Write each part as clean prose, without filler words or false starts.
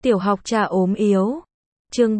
Tiểu học trà ốm yếu. Chương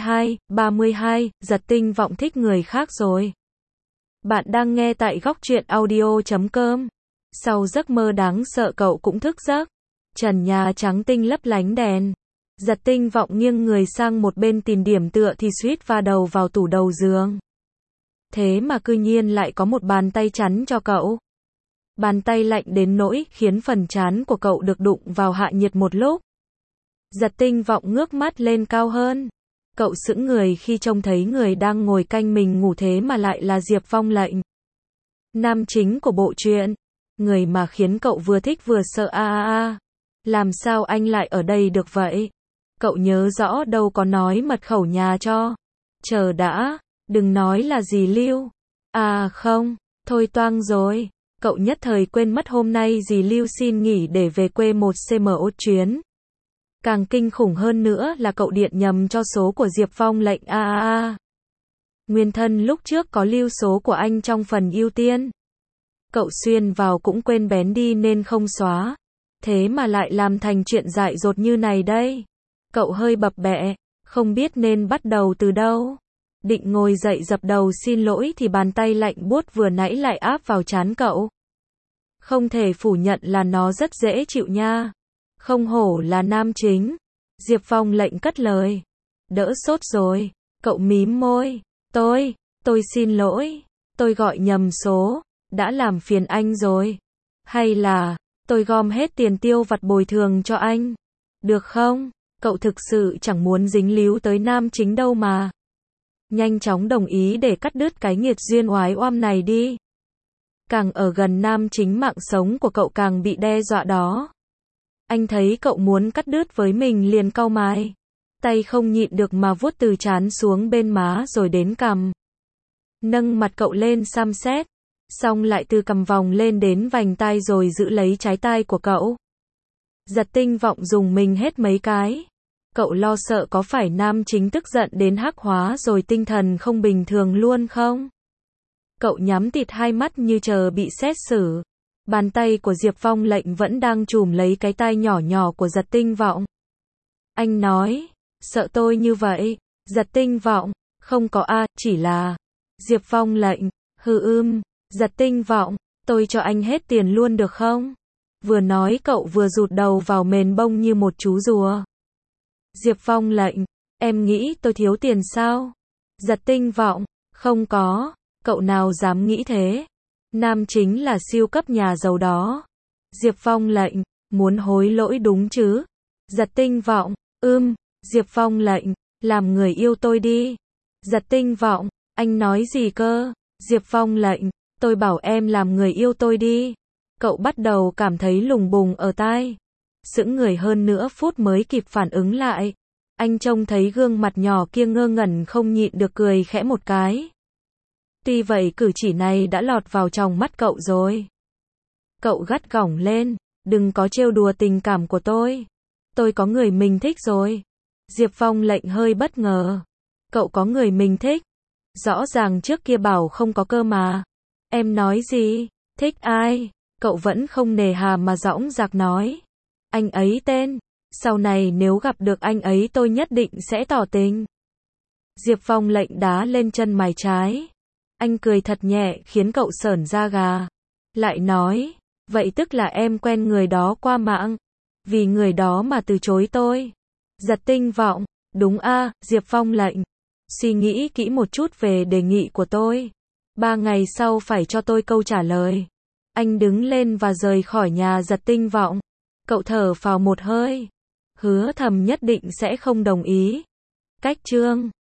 32, giật tinh vọng thích người khác rồi. Bạn đang nghe tại góc truyện audio.com. Sau giấc mơ đáng sợ cậu cũng thức giấc. Trần nhà trắng tinh lấp lánh đèn. Giật tinh vọng nghiêng người sang một bên tìm điểm tựa thì suýt va đầu vào tủ đầu giường. Thế mà cư nhiên lại có một bàn tay chắn cho cậu. Bàn tay lạnh đến nỗi khiến phần trán của cậu được đụng vào hạ nhiệt một lúc. Giật tinh vọng ngước mắt lên cao hơn. Cậu sững người khi trông thấy người đang ngồi canh mình ngủ thế mà lại là Diệp Phong Lệnh. Nam chính của bộ truyện. Người mà khiến cậu vừa thích vừa sợ Làm sao anh lại ở đây được vậy? Cậu nhớ rõ đâu có nói mật khẩu nhà cho. Chờ đã, đừng nói là dì Lưu. À không, thôi toang rồi. Cậu nhất thời quên mất hôm nay dì Lưu xin nghỉ để về quê một CMO chuyến. Càng kinh khủng hơn nữa là cậu điện nhầm cho số của Diệp Phong Lệnh Nguyên thân lúc trước có lưu số của anh trong phần ưu tiên. Cậu xuyên vào cũng quên bén đi nên không xóa. Thế mà lại làm thành chuyện dại dột như này đây. Cậu hơi bập bẹ, không biết nên bắt đầu từ đâu. Định ngồi dậy dập đầu xin lỗi thì bàn tay lạnh buốt vừa nãy lại áp vào trán cậu. Không thể phủ nhận là nó rất dễ chịu nha. Không hổ là nam chính. Diệp Phong Lệnh cất lời. Đỡ sốt rồi. Cậu mím môi. Tôi xin lỗi. Tôi gọi nhầm số. Đã làm phiền anh rồi. Hay là, tôi gom hết tiền tiêu vặt bồi thường cho anh. Được không? Cậu thực sự chẳng muốn dính líu tới nam chính đâu mà. Nhanh chóng đồng ý để cắt đứt cái nghiệt duyên oái oăm này đi. Càng ở gần nam chính mạng sống của cậu càng bị đe dọa đó. Anh thấy cậu muốn cắt đứt với mình liền cau mày. Tay không nhịn được mà vuốt từ trán xuống bên má rồi đến cằm. Nâng mặt cậu lên xem xét. Xong lại từ cằm vòng lên đến vành tai rồi giữ lấy trái tai của cậu. Giật tinh vọng dùng mình hết mấy cái. Cậu lo sợ có phải nam chính tức giận đến hắc hóa rồi tinh thần không bình thường luôn không? Cậu nhắm tịt hai mắt như chờ bị xét xử. Bàn tay của Diệp Phong Lệnh vẫn đang chùm lấy cái tai nhỏ nhỏ của giật tinh vọng. Anh nói, sợ tôi như vậy. Giật tinh vọng, không có chỉ là. Diệp Phong Lệnh, giật tinh vọng, tôi cho anh hết tiền luôn được không? Vừa nói cậu vừa rụt đầu vào mền bông như một chú rùa. Diệp Phong Lệnh, em nghĩ tôi thiếu tiền sao? Giật tinh vọng, không có, cậu nào dám nghĩ thế? Nam chính là siêu cấp nhà giàu đó. Diệp Phong Lệnh, muốn hối lỗi đúng chứ? Giật tinh vọng, Diệp Phong Lệnh, làm người yêu tôi đi. Giật tinh vọng, anh nói gì cơ? Diệp Phong Lệnh, tôi bảo em làm người yêu tôi đi. Cậu bắt đầu cảm thấy lùng bùng ở tai. Sững người hơn nữa phút mới kịp phản ứng lại. Anh trông thấy gương mặt nhỏ kia ngơ ngẩn không nhịn được cười khẽ một cái. Tuy vậy cử chỉ này đã lọt vào trong mắt cậu rồi. Cậu gắt gỏng lên, đừng có trêu đùa tình cảm của tôi. Tôi có người mình thích rồi. Diệp Phong Lệnh hơi bất ngờ. Cậu có người mình thích? Rõ ràng trước kia bảo không có cơ mà. Em nói gì? Thích ai? Cậu vẫn không nề hà mà dõng dạc nói. Anh ấy tên. Sau này nếu gặp được anh ấy tôi nhất định sẽ tỏ tình. Diệp Phong Lệnh đá lên chân mày trái. Anh cười thật nhẹ khiến cậu sởn da gà. Lại nói, vậy tức là em quen người đó qua mạng. Vì người đó mà từ chối tôi. Giật tinh vọng, đúng Diệp Phong Lệnh. Suy nghĩ kỹ một chút về đề nghị của tôi. 3 ngày sau phải cho tôi câu trả lời. Anh đứng lên và rời khỏi nhà giật tinh vọng. Cậu thở phào một hơi. Hứa thầm nhất định sẽ không đồng ý. Cách chương